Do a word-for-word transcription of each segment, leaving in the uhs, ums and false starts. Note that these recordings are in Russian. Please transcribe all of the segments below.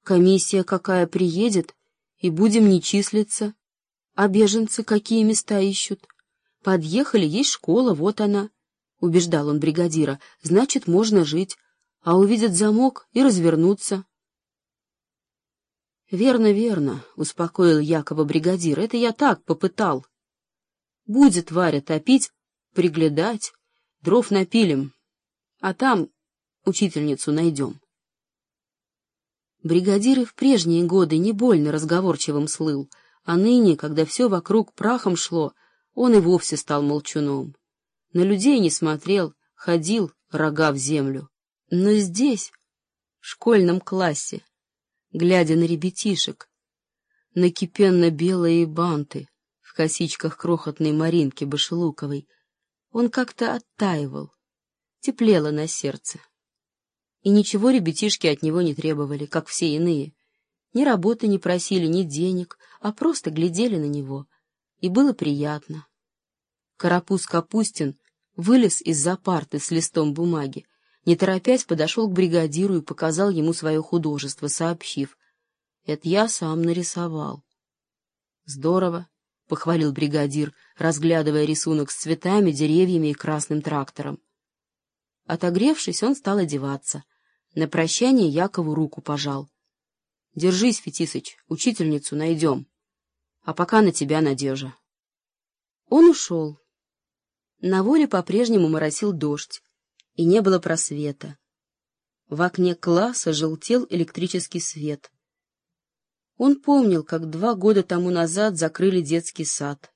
Комиссия какая приедет, и будем не числиться. А беженцы какие места ищут? Подъехали, есть школа, вот она. Убеждал он бригадира, значит, можно жить, а увидят замок и развернуться. Верно, верно, успокоил Якова бригадир, это я так попытал. Будет Варя топить, приглядать, дров напилим, а там учительницу найдем. Бригадир и в прежние годы не больно разговорчивым слыл, а ныне, когда все вокруг прахом шло, он и вовсе стал молчуном. На людей не смотрел, ходил, рога в землю. Но здесь, в школьном классе, глядя на ребятишек, на кипенно-белые банты в косичках крохотной Маринки Башелуковой, он как-то оттаивал, теплело на сердце. И ничего ребятишки от него не требовали, как все иные. Ни работы не просили, ни денег, а просто глядели на него. И было приятно. Карапуз Капустин вылез из-за парты с листом бумаги, не торопясь подошел к бригадиру и показал ему свое художество, сообщив: «Это я сам нарисовал». «Здорово», — похвалил бригадир, разглядывая рисунок с цветами, деревьями и красным трактором. Отогревшись, он стал одеваться. На прощание Якову руку пожал. «Держись, Фетисыч, учительницу найдем. А пока на тебя, Надежа». Он ушел. На воле по-прежнему моросил дождь, и не было просвета. В окне класса желтел электрический свет. Он помнил, как два года тому назад закрыли детский сад.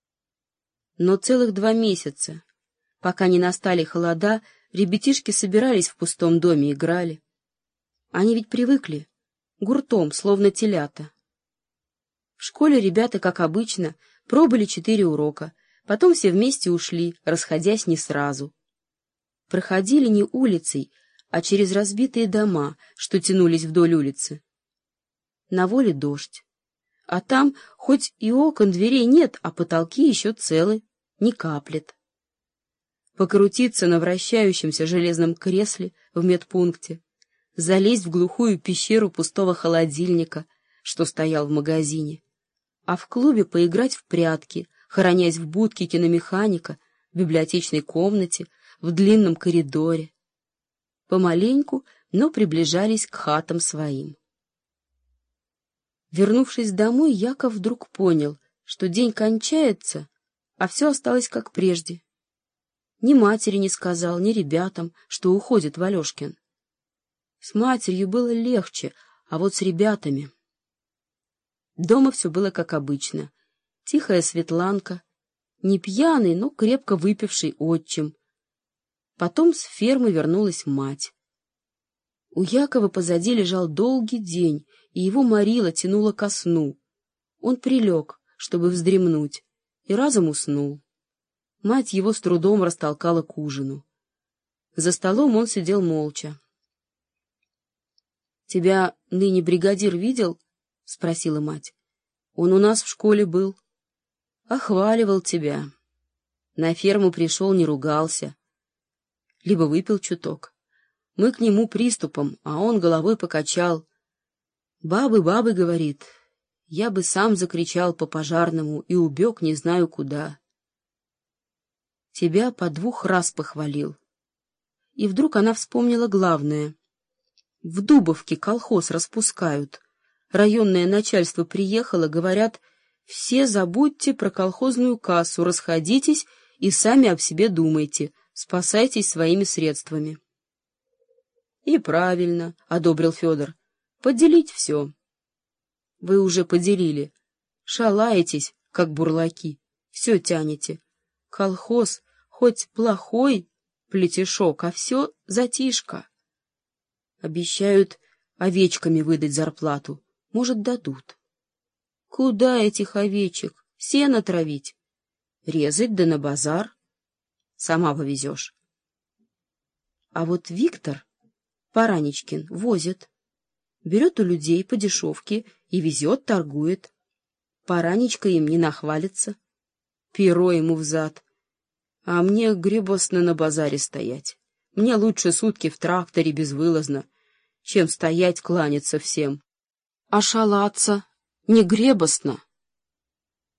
Но целых два месяца, пока не настали холода, ребятишки собирались в пустом доме, играли. Они ведь привыкли, гуртом, словно телята. В школе ребята, как обычно, пробыли четыре урока, потом все вместе ушли, расходясь не сразу. Проходили не улицей, а через разбитые дома, что тянулись вдоль улицы. На воле дождь. А там хоть и окон, дверей нет, а потолки еще целы, не каплет. Покрутиться на вращающемся железном кресле в медпункте, залезть в глухую пещеру пустого холодильника, что стоял в магазине, а в клубе поиграть в прятки, хоронясь в будке киномеханика, в библиотечной комнате, в длинном коридоре. Помаленьку, но приближались к хатам своим. Вернувшись домой, Яков вдруг понял, что день кончается, а все осталось как прежде. Ни матери не сказал, ни ребятам, что уходит Валешкин. С матерью было легче, а вот с ребятами... Дома все было как обычно. Тихая Светланка, не пьяный, но крепко выпивший отчим. Потом с фермы вернулась мать. У Якова позади лежал долгий день, и его морило тянуло ко сну. Он прилег, чтобы вздремнуть, и разом уснул. Мать его с трудом растолкала к ужину. За столом он сидел молча. — Тебя ныне бригадир видел? — спросила мать. — Он у нас в школе был. Охваливал тебя. На ферму пришел, не ругался. Либо выпил чуток. Мы к нему приступом, а он головой покачал. «Бабы, бабы, — говорит, — я бы сам закричал по пожарному и убег не знаю куда». Тебя по двух раз похвалил. И вдруг она вспомнила главное. В Дубовке колхоз распускают. Районное начальство приехало, говорят: все забудьте про колхозную кассу, расходитесь и сами об себе думайте, спасайтесь своими средствами. — И правильно, — одобрил Федор, — поделить все. — Вы уже поделили. Шалаетесь, как бурлаки, все тянете. Колхоз хоть плохой плетешок, а все затишка. Обещают овечками выдать зарплату. Может, дадут. Куда этих овечек? Сено травить? Резать да на базар. Сама повезешь. А вот Виктор Параничкин возит. Берет у людей по дешевке и везет, торгует. Параничка им не нахвалится. Перо ему взад. А мне гребостно на базаре стоять. Мне лучше сутки в тракторе безвылазно, чем стоять кланяться всем. а шалаться не гребостно.